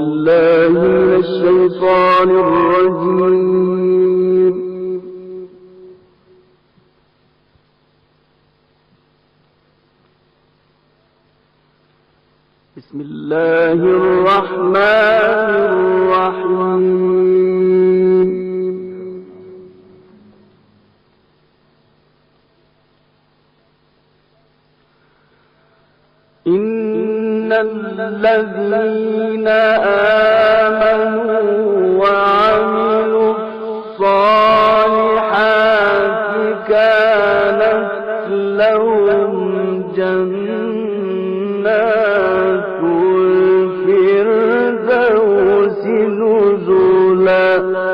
بالله من الشيطان الرجيم. بسم الله الرحمن الرحيم. إن الذين آمنوا وعملوا الصالحات كانت لهم جنات الفردوس نزلا.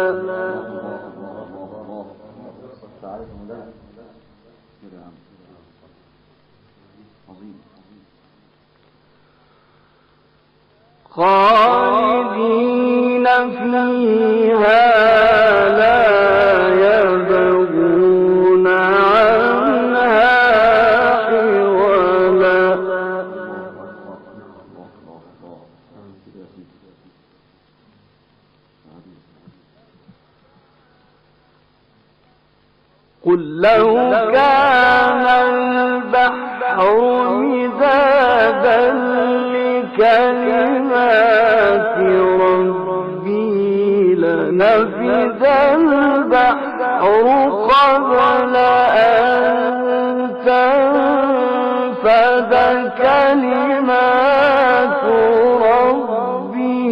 خالدين فيها لا يبغون عنها حولا. قل لو كان البحر مدادا لكلمات ربي لنفد البحر قبل أن تنفد كلمات ربي.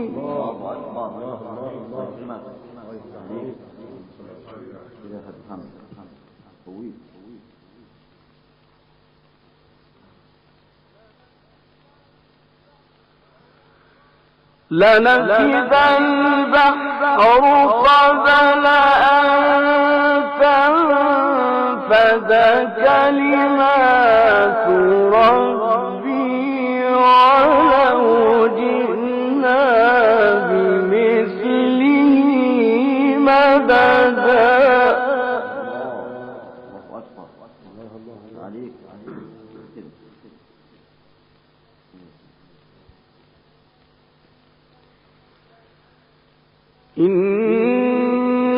لنفد البحر قبل أن تنفد كلمات ربي ولو جئنا بمثله مددا. إن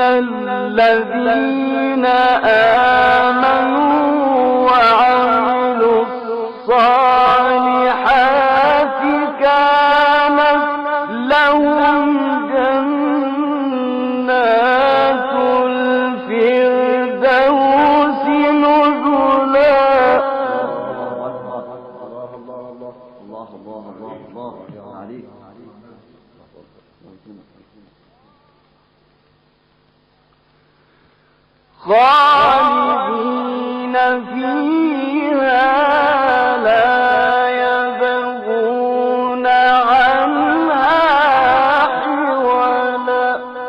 الذين آمنوا وعملوا الصالحات كانت لهم جنات الفردوس نزلا. خالدين فيها لا يبغون عنها حولا.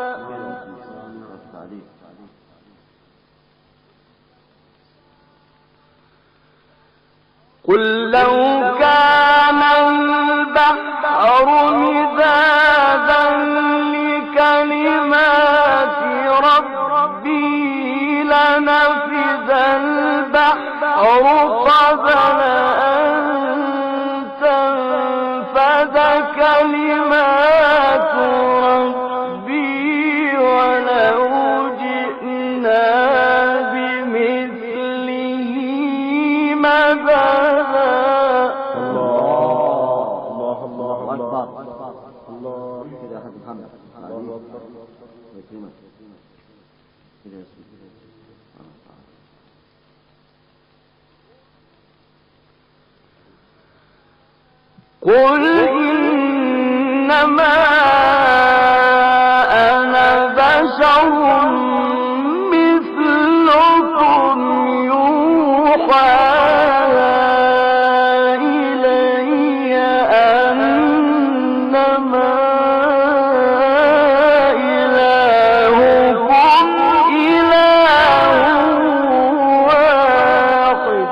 قل لو كان البحر مدادا لكلمات ربي لنفد البحر قبل أن تنفد كلمات ربي ولو جئنا بمثله مددا. الله أكبر. الله كده أحد محمد. الله أكبر. قل إنما أنا بشر مثلكم يوحى إلي أنما إلهكم إله واحد.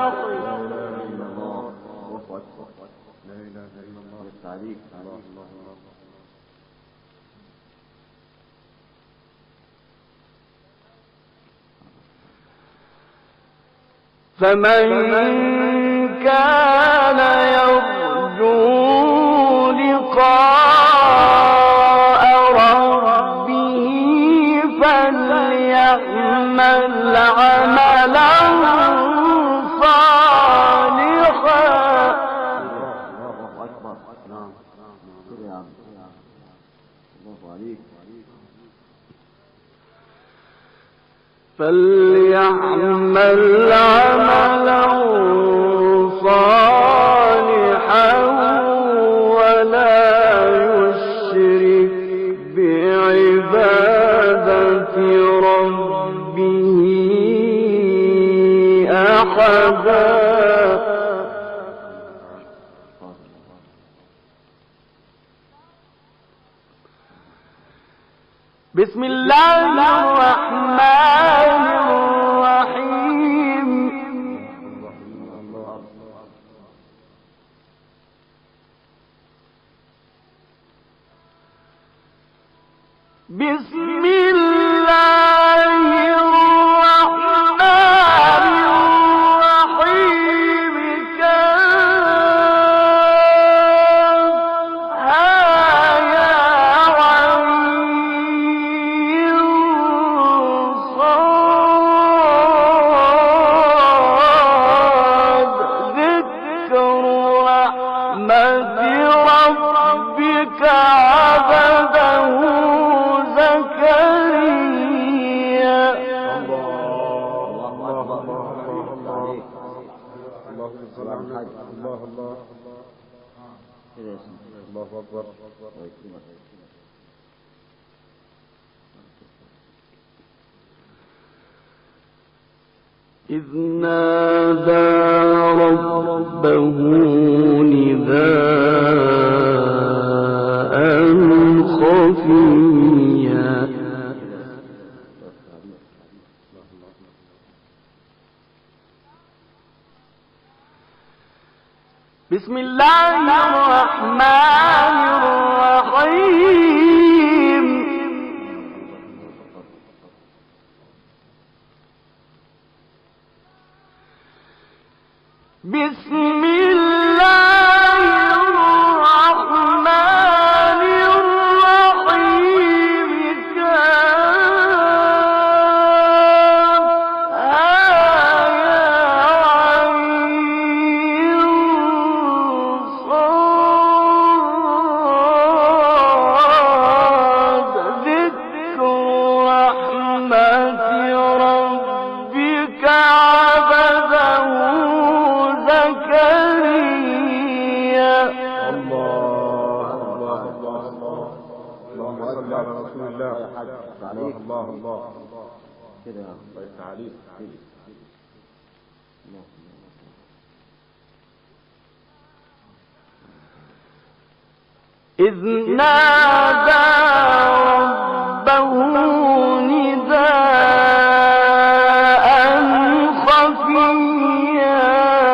فمن كان يرجو لقاء عم الله عليك. فليعمل عملا صالحا ولا يشرك بعبادة ربه أحدا. بسم الله الرحمن الرحيم. بسم الله الرحمن الرحيم. إذ نادى ربه نداء خفيا. بسم الله الرحمن الرحيم. بسم الله الرحمن الرحيم. ذكر رحمة ربك عبده زكريا. اللهم صل على رسول الله. الله كده الله تعاليك. إذ نادى ربه نداء خفيا.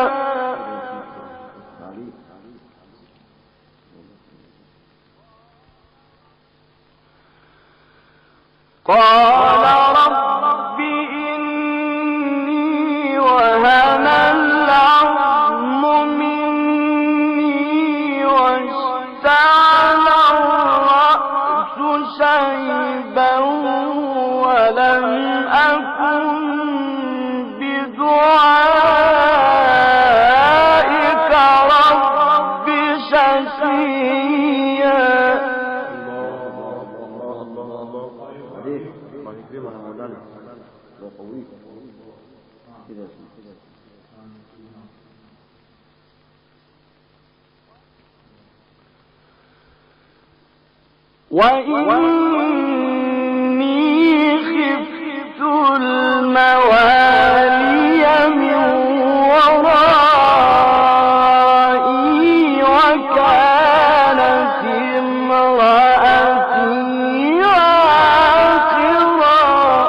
قال رب إني وهن العظم مني واشتعل الرأس شيبا ولم أكن بدعائك رب شقيا. وإني خفت الموالي من ورائي وكانت امرأتي عاقرا.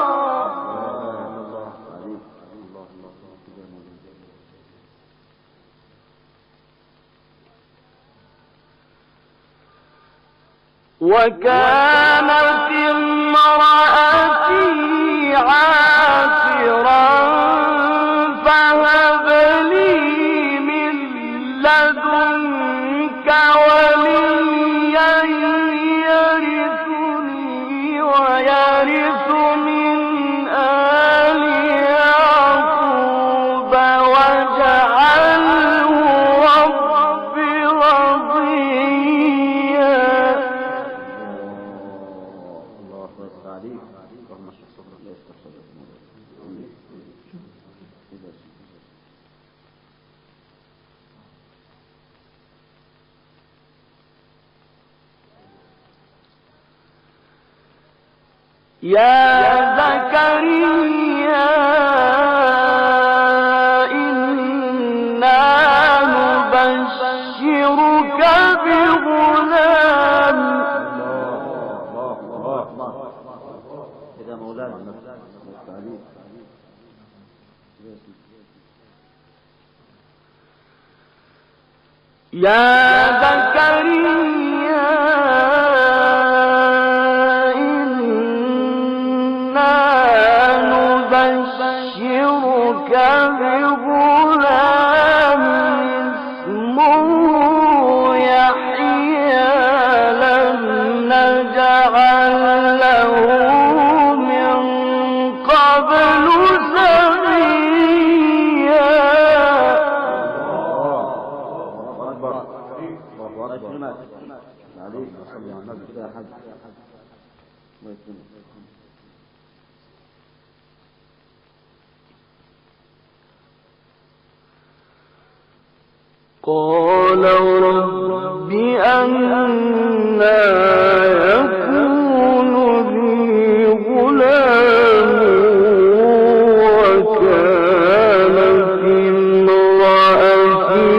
وكانت امرأتي عاقرا فهب لي من لدنك وليا يرثني ويرث من آل يعقوب واجعله رب رضيا. يا زكريا إنا نبشرك بغلام. إذا مولانا يا زكريا إنا نبشرك بغلام اسمه يحيى لم نجعل له من قبل سميا. قال رب أنى يكون لي غلام وكانت امرأتي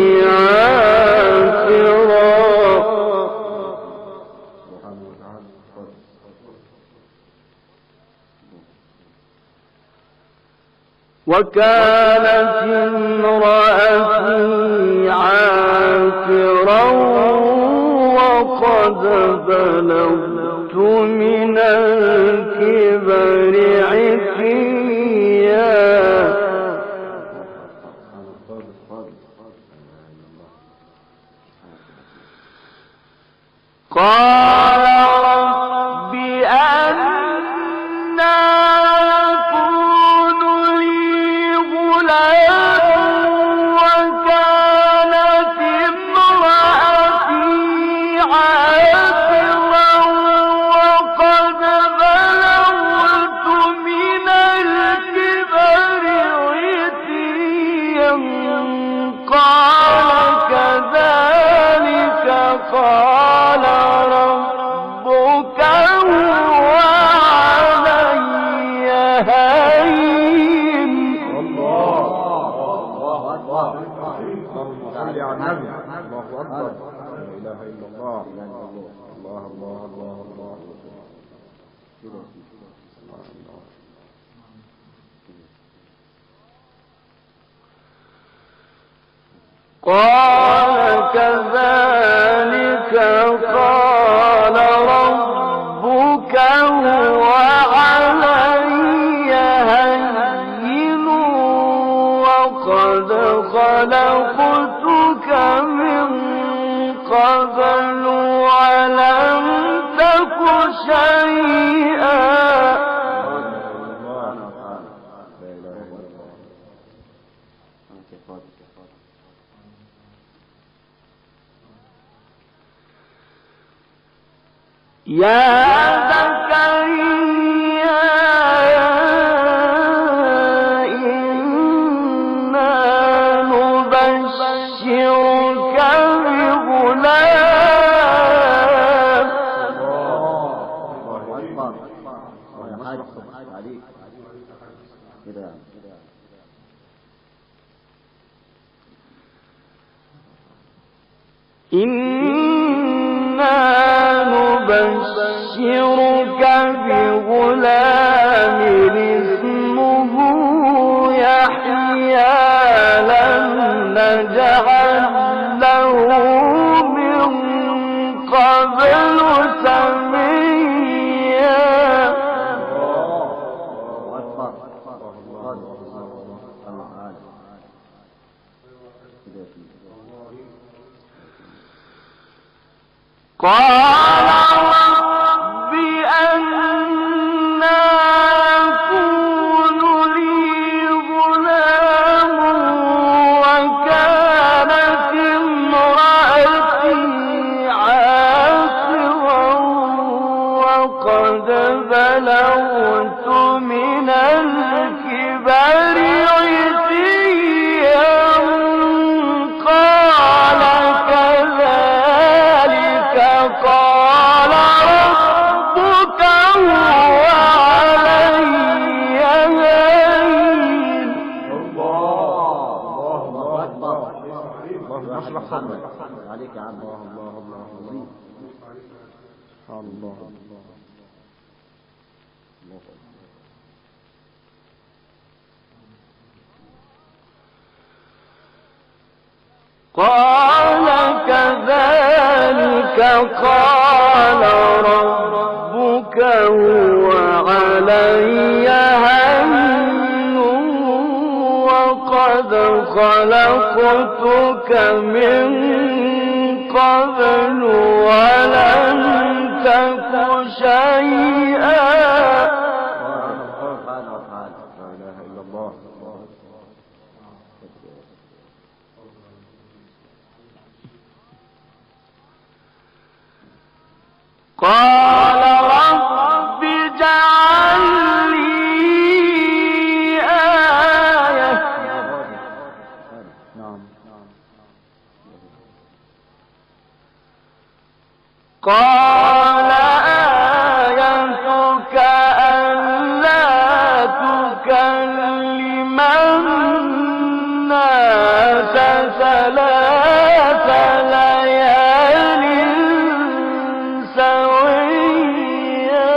عاقرا وقد بلغت من الكبر عتيا. قال رب أنى يكون لي غلام وكانت امرأتي عاقرا وقد بلغت من الكبر عتيا. قال كذلك قال ربك هو علي هين. الله أكبر. اللهم صل على النبي. الله أكبر. لا إله إلا الله. الله الله الله الله. قال كذلك قال ربك هو علي هين وقد خلقتك من قبل ولم تك شيئا. يا زكريا إنا نبشرك بغلام. إنا نبشرك بغلام اسمه يحيى لم نجعل له من قبل سميا. قال رب أنى يكون لي غلام وكانت امرأتي عاقرا وقد بلغت من الكبر عتيا. قال كذلك قال ربك هو الله قال كذلك قال ربك هو علي هين وقد خلقتك من قبل ولم تك شيئا. لا إله إلا الله. قال رب اجعل لي آية. قال آيتك ألا تكلم الناس ثلاث ليال سويا.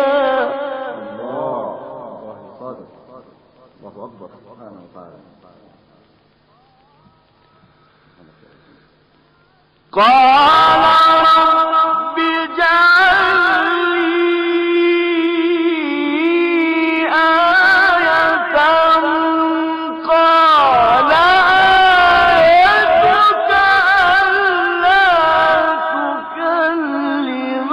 الله أكبر سبحانه وتعالى. قال رب اجعل لي آية. قال آيتك ألا تكلم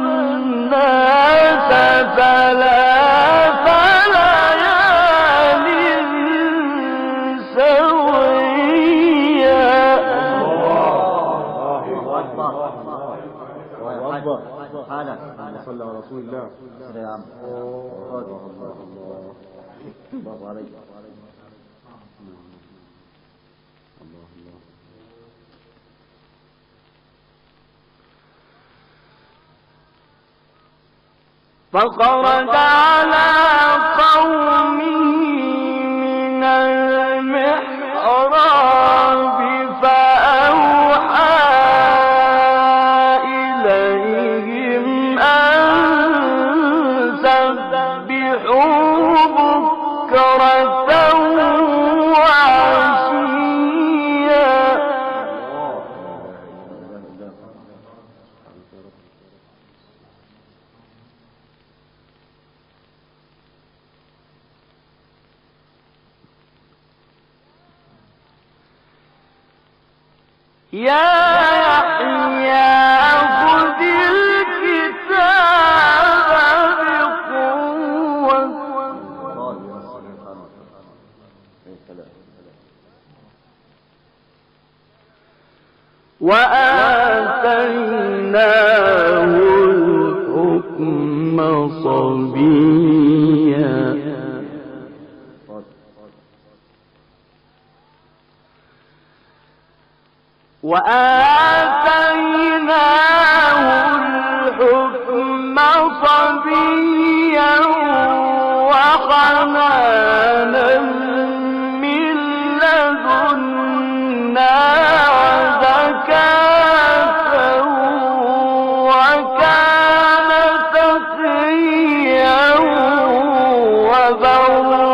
الناس ثلاث ليال سويا. صلى على رسول الله. الله عليك. فخرج على قومه من المحراب فأوحى إليهم أن سبحوا بكرة وعشيا. يا يحيى خذ الكتاب بقوة وآتيناه الحكم صبيا. وآتيناه الحكم صبيا وحنانا من لدنا وزكاة وكان تقيا وبرا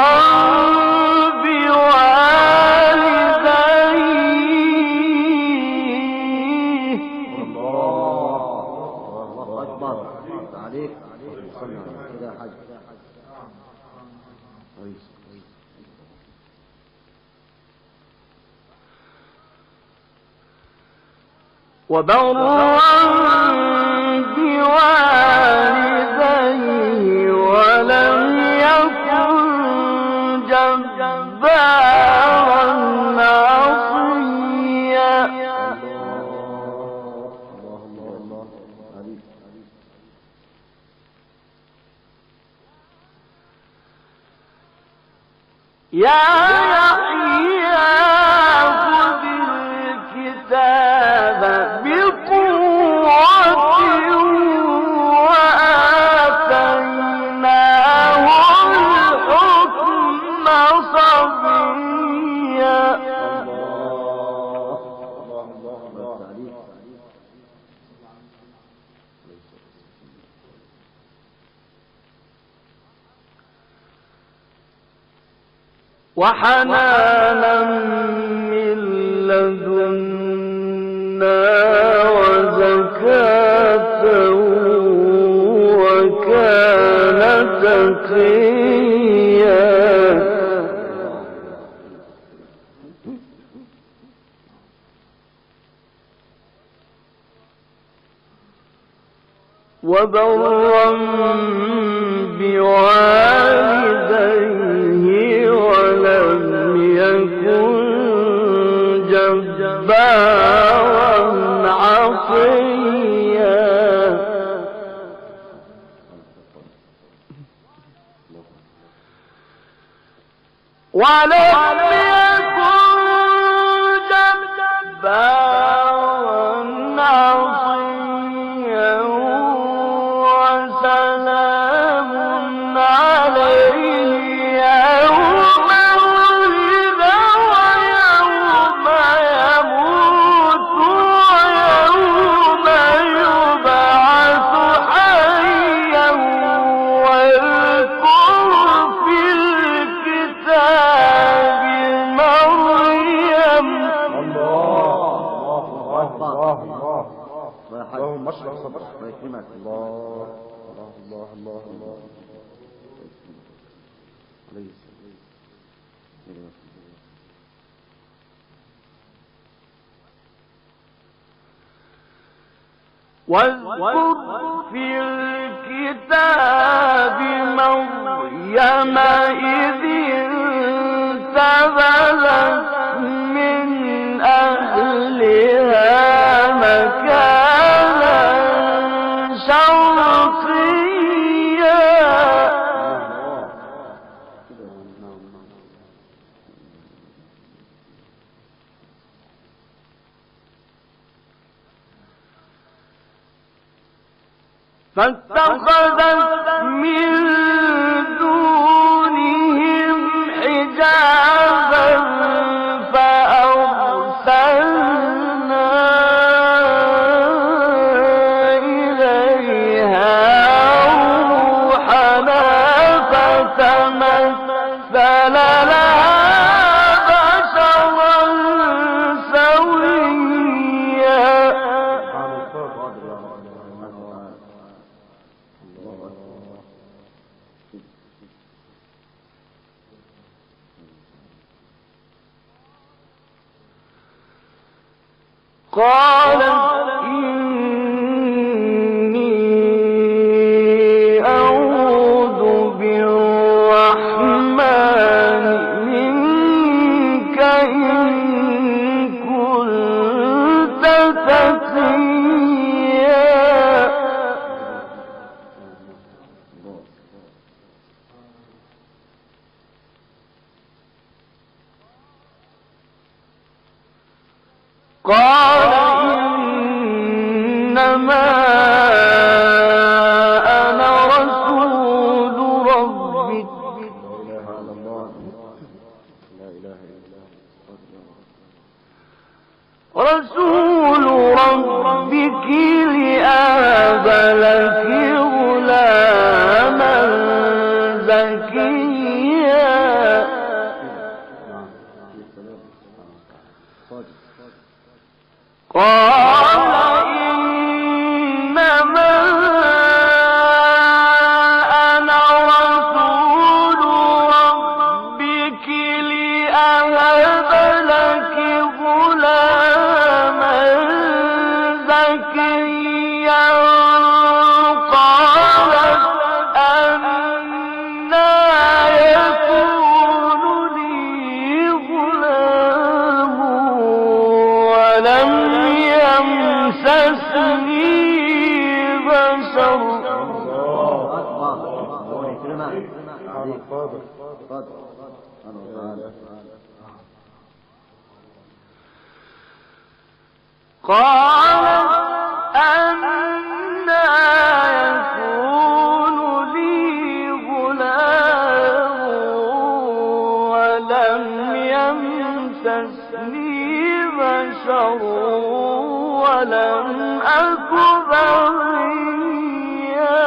وبرا بوالديه ولم يكن جبارا عصيا. يا يحيى خذ الكتاب بقوة وآتيناه الحكم صبيا. وحنانا من لدنا وزكاة وكان تقيا وبرا بوالديه ولم يكن جبارا عصيا ولم يكن جبارا عصيا وسلام عليه يوم ولد ويوم يموت ويوم يبعث حيا واذكر في الكتاب مريم. اللهم اشرح صدرك. الله الله الله الله. واذكر في الكتاب مريم إذ انتبذت من أهلها مكانا شرقيا فاتخذت من دونهم حجابا فأرسلنا إليها روحنا فتمثل لها بشرا سويا. قالت إني أعوذ بالرحمن منك إن كنت تقيا. قال إنما أنا رسول ربك لأهب لك غلاما زكيا. قال إنما أنا رسول ربك لأهب لك غلاما زكيا. قالت أنى يكون لي غلام ولم يمسسني بشر. قالت أنى يكون لي غلام ولم يمسسني بشر ولم أك بغيا.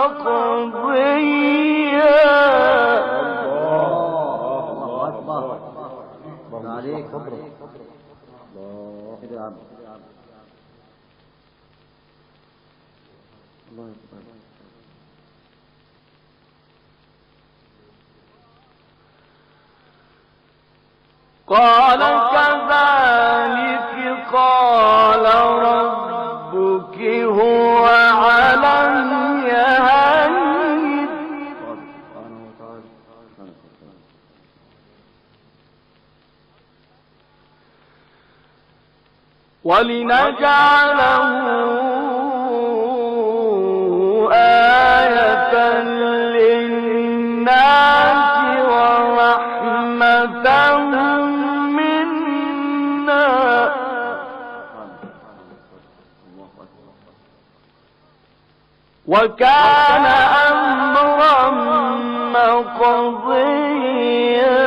مقضيا. الله أكبر. عليك الله كده يا عم. الله أكبر. قال كذلك قال ربك هو علي هين ولنجعله آية للناس ورحمة منا وكان أمرا مقضيا.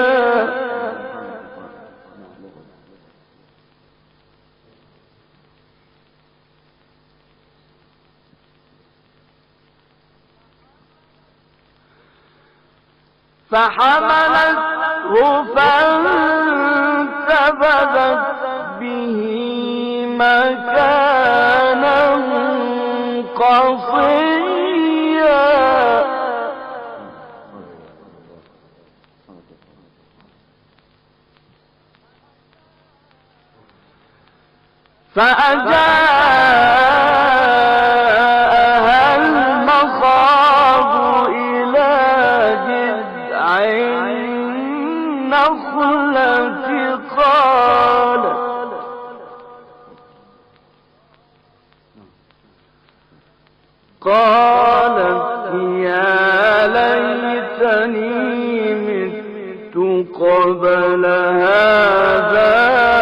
فحملته فانتبذت به مكانا قصيا. فأجاءها المخاض إلى جذع النخلة قالت يا ليتني مت قبل هذا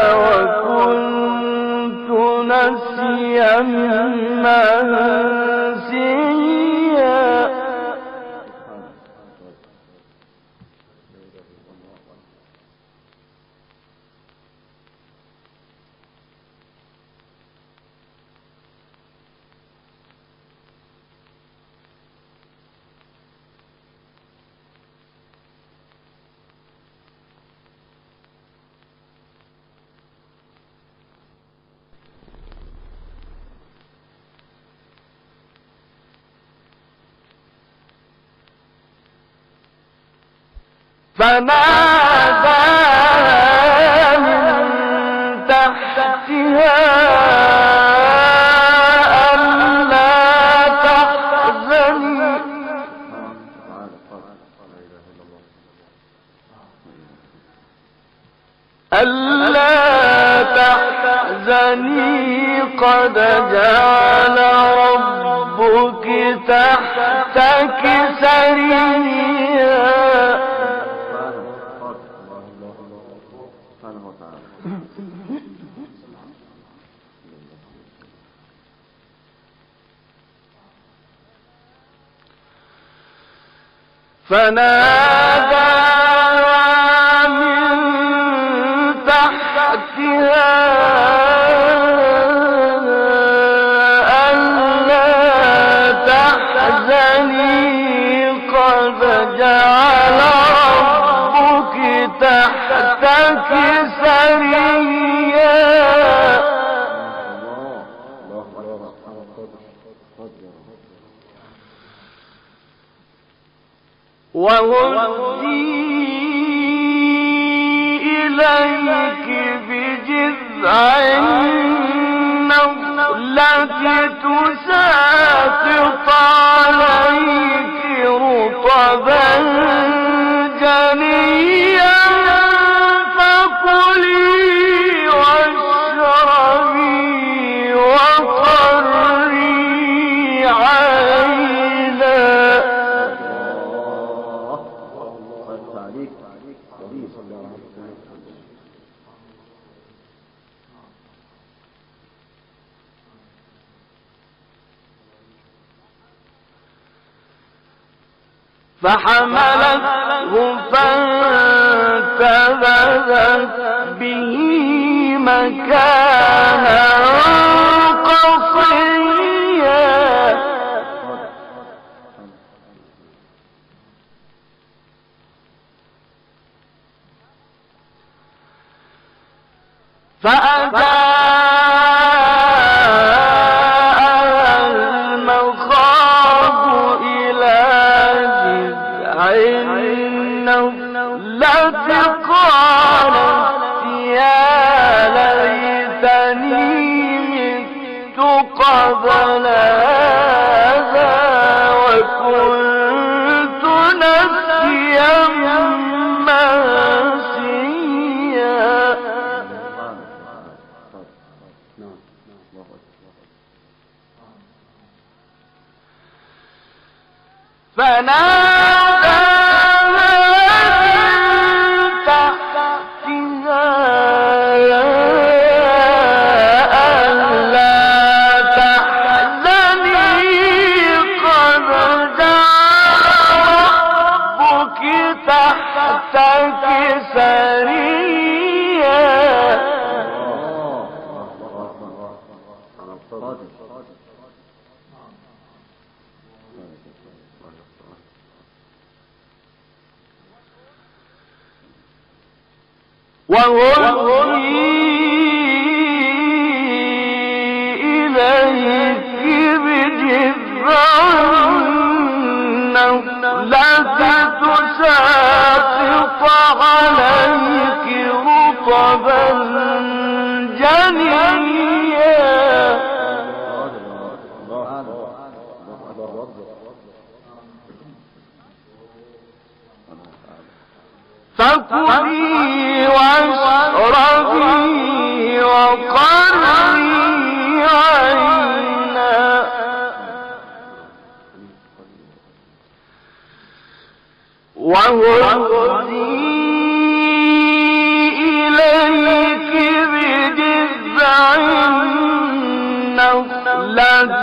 وكنت نسيا منسيا. فنادى من تحتها ألا تحزني قد جعل ربك تحتك سريا. فنادى من تحتها ألا تحزني قد جعل ربك تحتك سريا. وهزي إليك بجذع النخلة تساقط عليك رطبا جنيا فكلي واشربي وقري عينا. فحملته فانتبذت به مكانا قصيا. فأجاء المخاض إلى جذع النخلة قالت يا ليتني مت قبل هذا وكنت نسيا منسيا. فناداها من تحتها ألا تحزني قد جعل ربك تحتك سريا. وهزي إليك بجذع النخلة تساقط عليك رطبا جنيا. فكلي واشربي وقري عينا وهزي إليك بجذع النخلة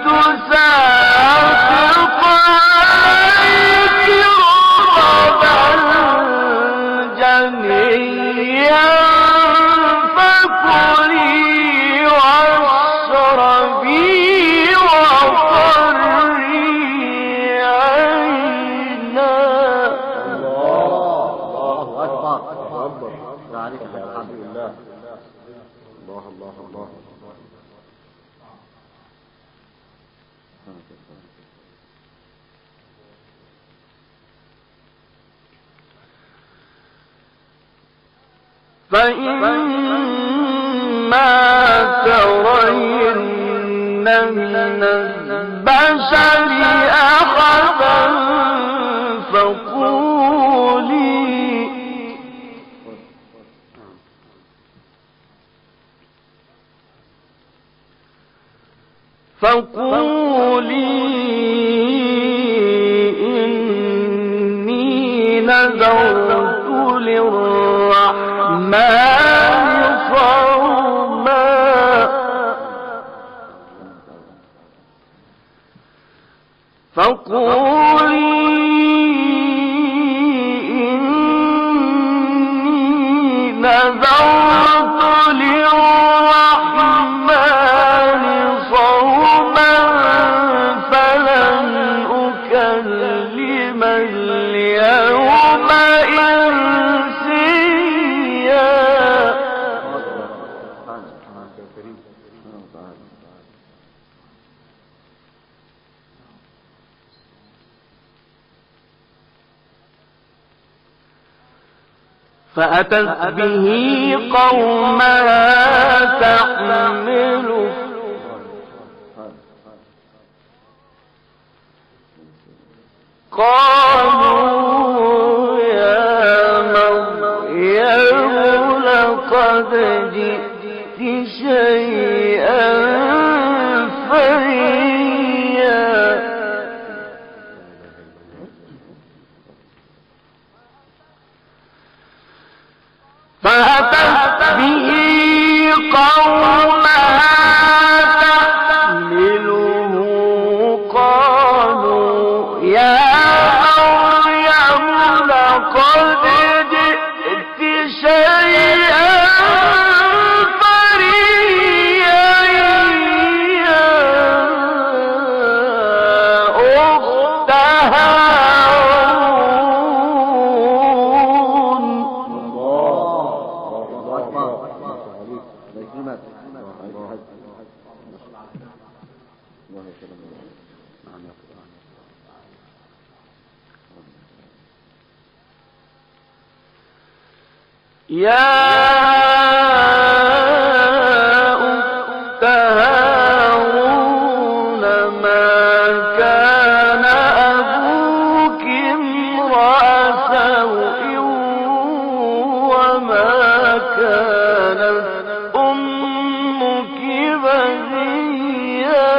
تساقط عليك رطبا جنيا فكلي واشربي وقري عينا. الله أكبر. ذلك الحمد لله. الله الله الله. فإما ترين من البشر أحدا فقولي إني نذرت للرحمن صوما فقولي إني نذرت للرحمن صوما فلن أكلم اليوم إنسيا. فأتت به قومها تحمله قالوا يا مريم لقد جئت شيئا فريا. فأتت به قومها تحمله قالوا يا مريم لقد جئت شيئا فريا يا أخت هارون. يا أخت هارون ما كان أبوك امرأ سوء وما كانت أمك بغيا.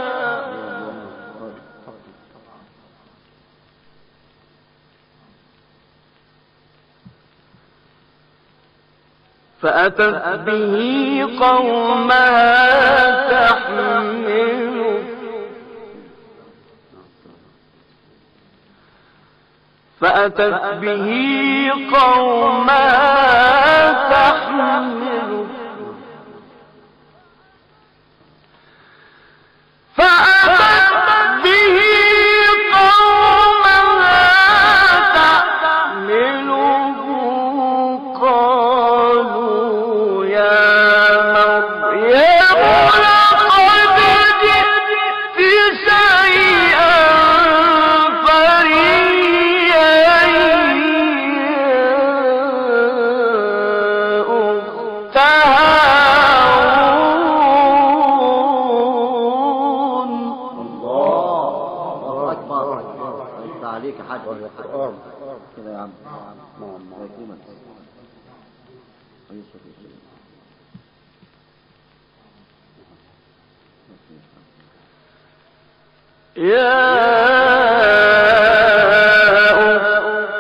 فأتت به قومها تحمله قالوا يا مريم لقد جئت شيئا فريا أخت هارون. الله أكبر. يفتح عليك يا حاج القرآن كده يا عم. نعم يكرمك. يا أخت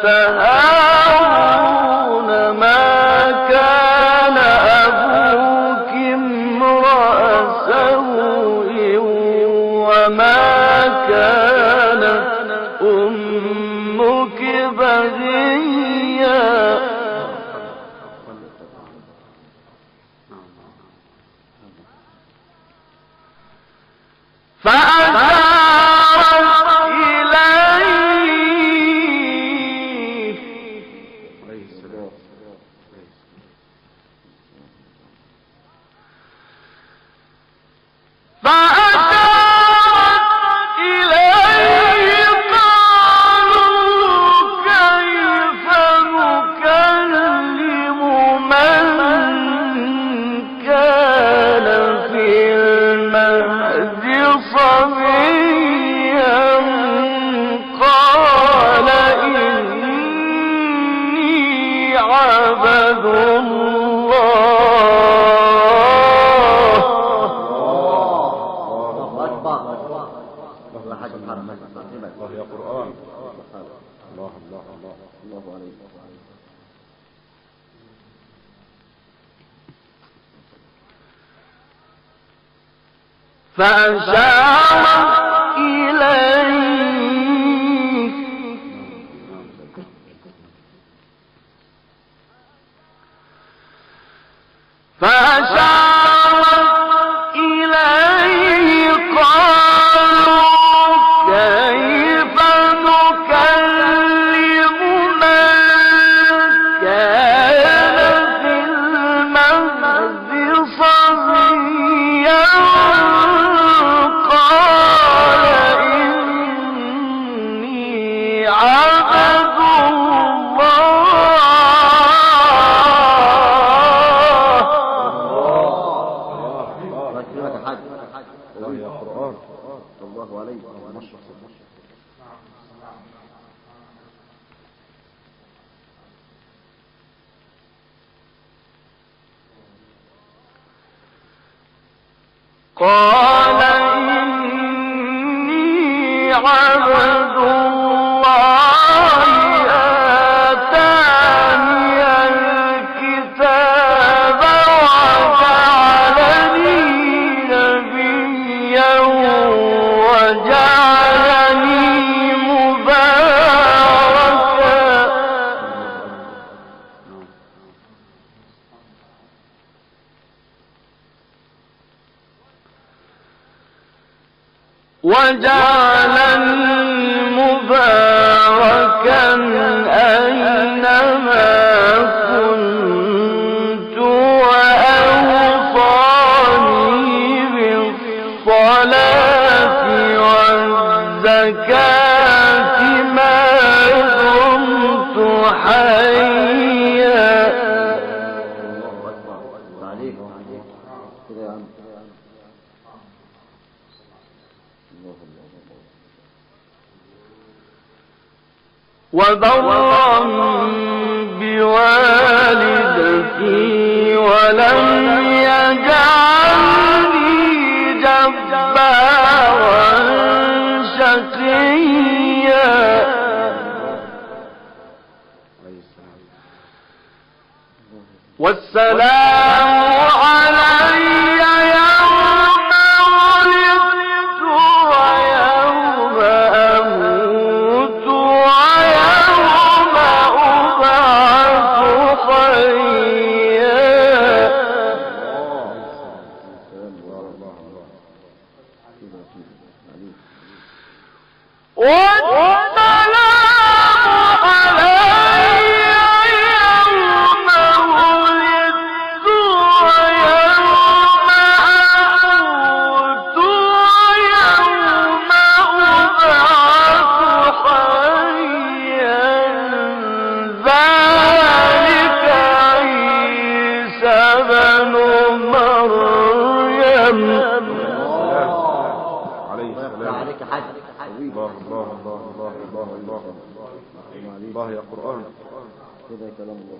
هارون ما كان أبوك امرأ سوء وما كانت أمك بغيا. فأشارت إليه قالوا كيف نكلم من كان في المهد صبيا قال إني عبد الله. الله أكبر. الله حاج محمد. الله يا قرآن. الله الله الله الله عليك. فأشارت إليه قالوا كيف نكلم من كان في المهد صبيا قال إني عبد الله يا قرآن. الله عليك. قال إني عبد الله آتاني الكتاب وجعلني نبيا وجعلني مباركا أينما كنت وأوصاني بالصلاة والزكاة ما دمت حيا. وبرا بوالدتي ولم يجعلني جبارا شقيا والسلام علي يوم ولدت ويوم أموت ويوم أبعث حيا. الله يا قرآن كده كلام الله.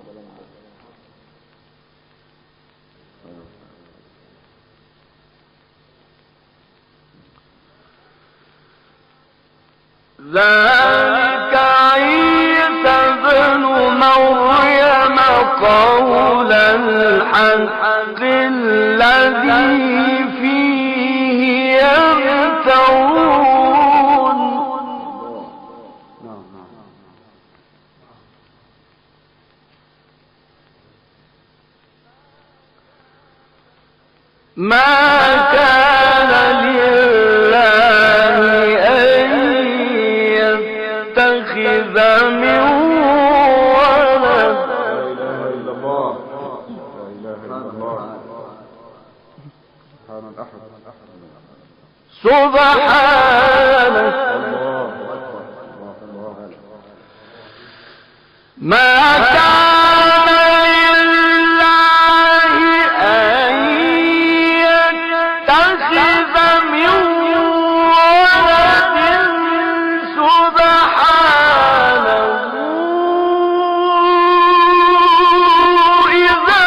ذلك عيسى بن مريم قول الحق الذي فيه يمترون. ما كان لله أن يتخذ من ولد. لا إله إلا الله لا إله إلا الله سبحان الأحد سبحانه ما كان لله أن يتخذ من ولد سبحانه إذا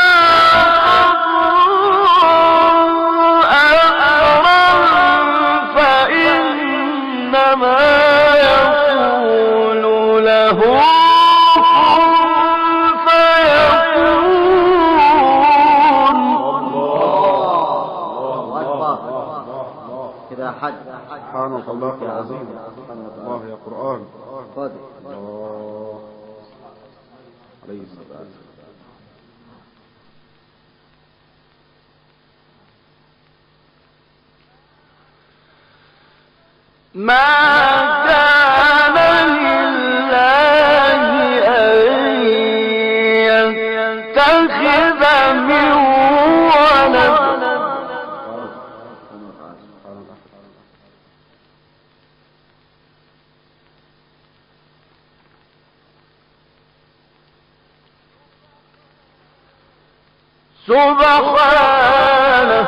قضى أمرا فإنما يقول له سبحانك الله العظيم. الله يا قرآن. الله عليه الصلاة ما كان لله أن يتخذ من ولد سبحانه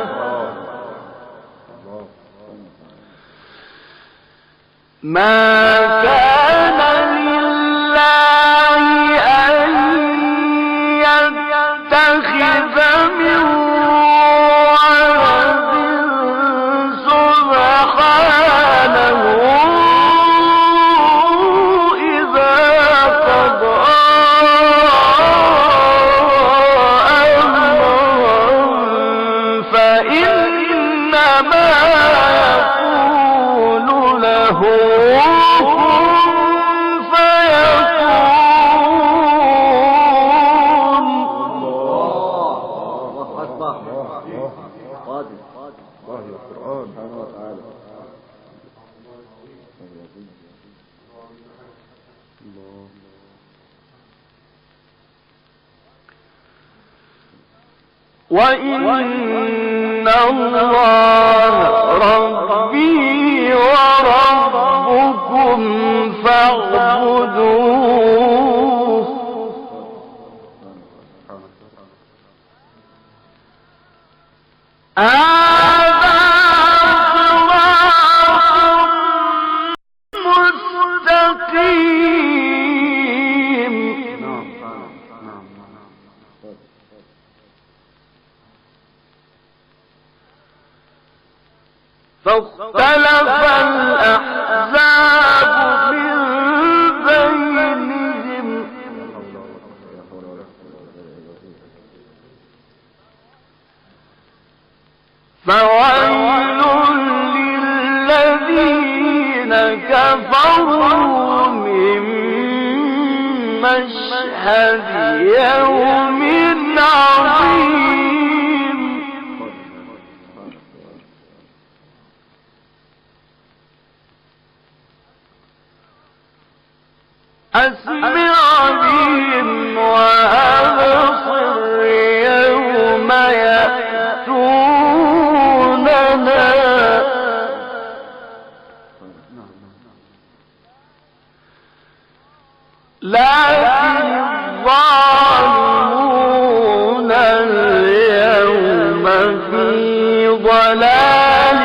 ما كان لله أن يتخذ من ولد سبحانه إذا قضى فإنما يقول له وإن الله ربي وربكم فاعبدوه هذا صراط مستقيم. مشهد يوم عظيم أسمع بهم وأبصر يوم يأتوننا لكن الظالمون اليوم في ضلال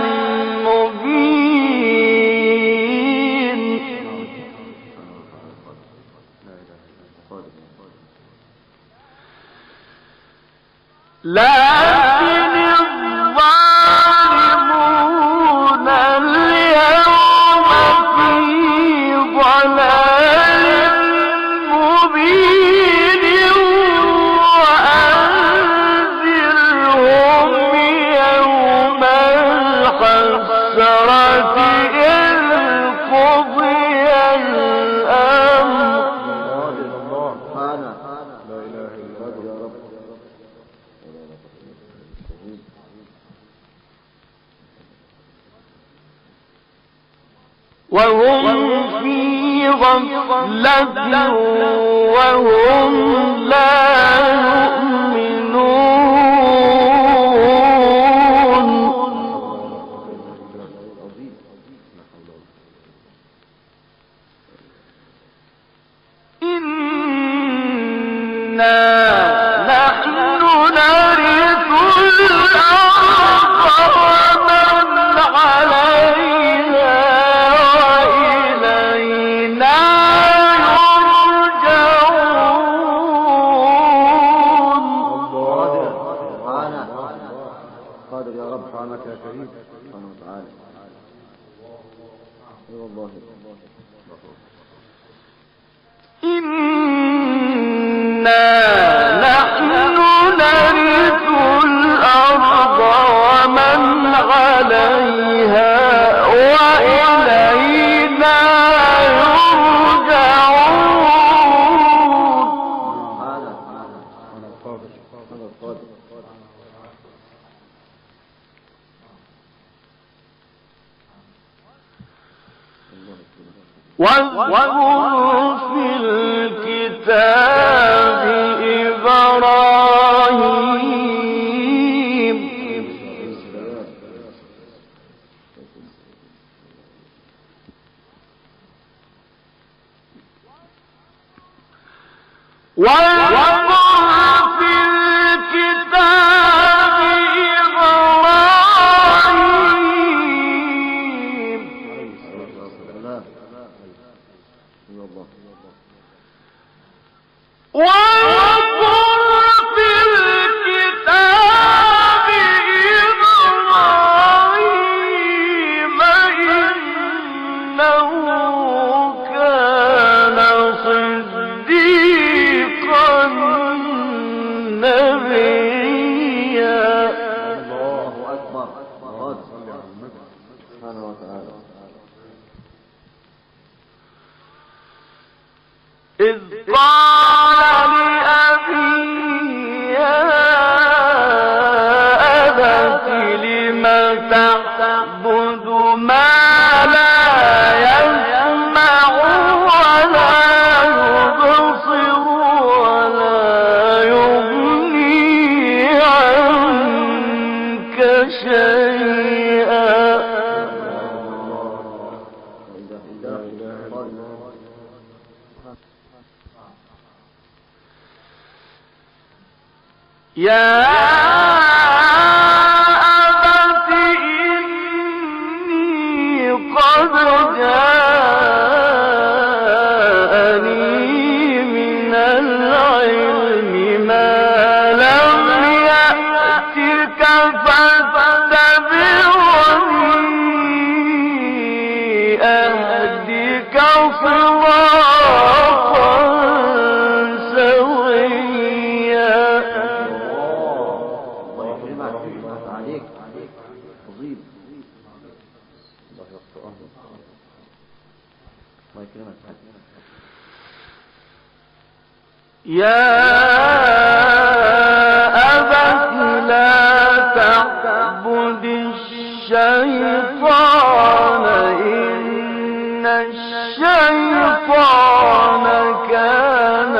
مبين لكن الظالمون اليوم في ضلال مبين وأنذرهم يوم الحسرة إذ قضي الأمر وهم في غفلة وهم لا يؤمنون إنا نحن نرث الأرض ومن عليها وإلينا يرجعون. قادر يا رب سبحانك يا كريم سبحانه وتعالى. اي والله إنا نحن نرث الأرض ومن عليها وإلينا واذكر في الكتاب إبراهيم إذ قال لأبيه يا أبت لم تعبد ما لا يسمع ولا يبصر ولا يغني عنك شيئا. يا أبت إني قد جاءني من العلم ما لم يأتك فاتبعني أهدك صراطا سويا. عليك عظيم. الله يكرمك. يا أبت لا تعبد الشيطان إن الشيطان كان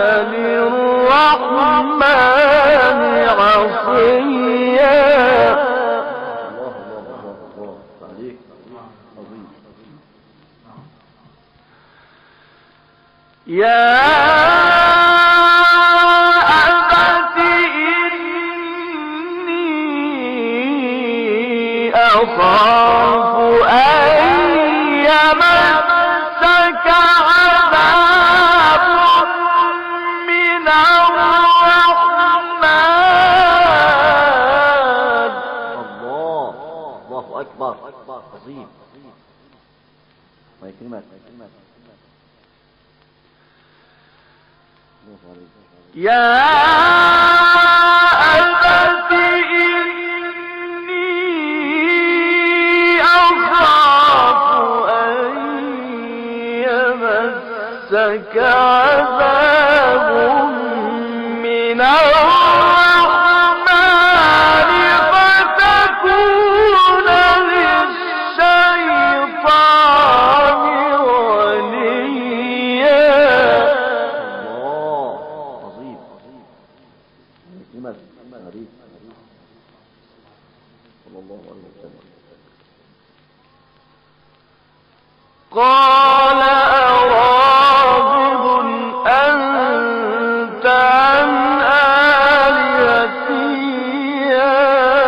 للرحمن عصيا. يا أبت إني أخاف أن يمسك عذاب من الرحمن. الله أكبر عظيم. ما يكلمات يا أبت إني أخاف أن يمسك عذاب من الرحمن فتكون للشيطان وليا. قال أراغب أنت عن آلهتي يا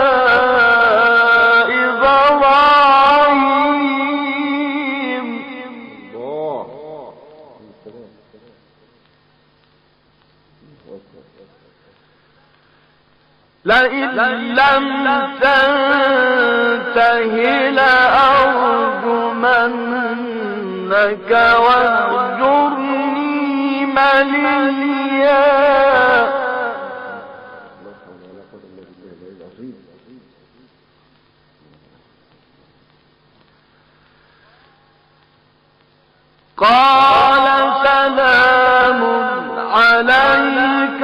إبراهيم لئن لم تنته لأرجمنك واهجرني مليا. قال سلام عليك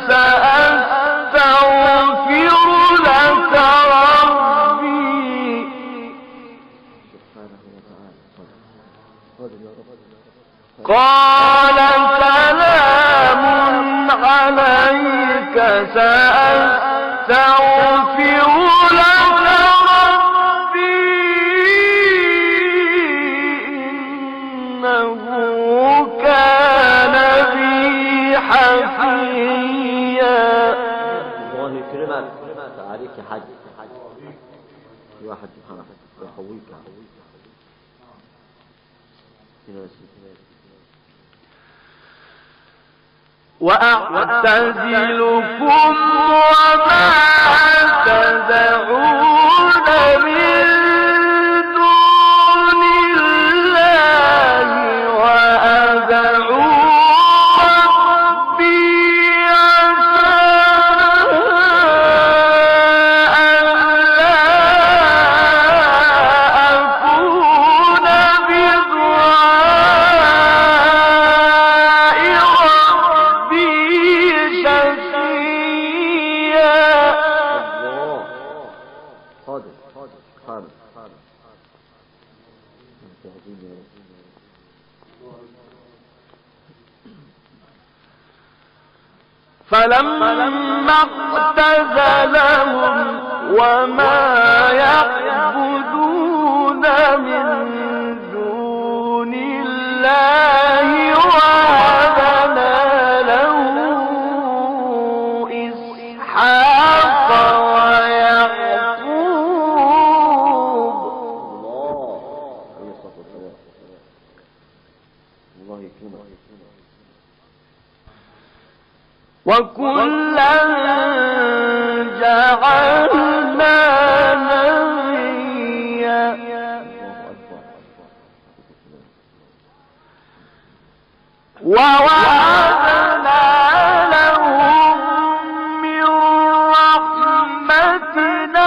سأستغفر لك ربي. قال سلام عليك سأستغفر لك ربي إنه كان بي حفيا. الله يكرمك عليك يا حاج. في واحد سبحانه يقويك. وأعتزلكم وما تدعون من دون الله وأدعو ربي عسى ألا أكون بدعاء ربي شقيا. فلما اعتزلهم وما يعبدون من دون الله وهبنا له إسحاق ويعقوب. وكلا جعلنا نبيا ووهبنا لهم من رحمتنا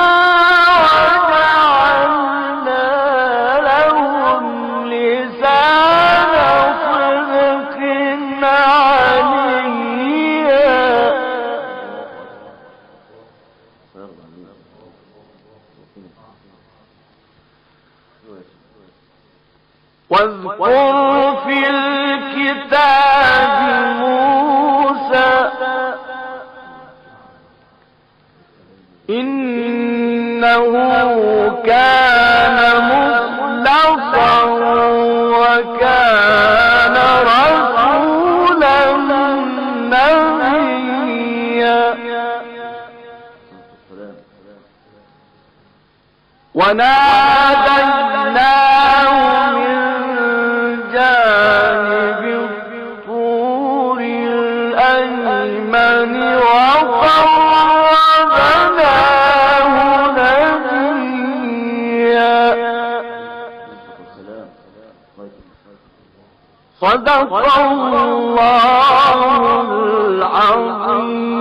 وجعلنا لهم لسان صدق عليا. وناديناه من جانب الطور الأيمن وقربناه نجيا. صدق الله العظيم.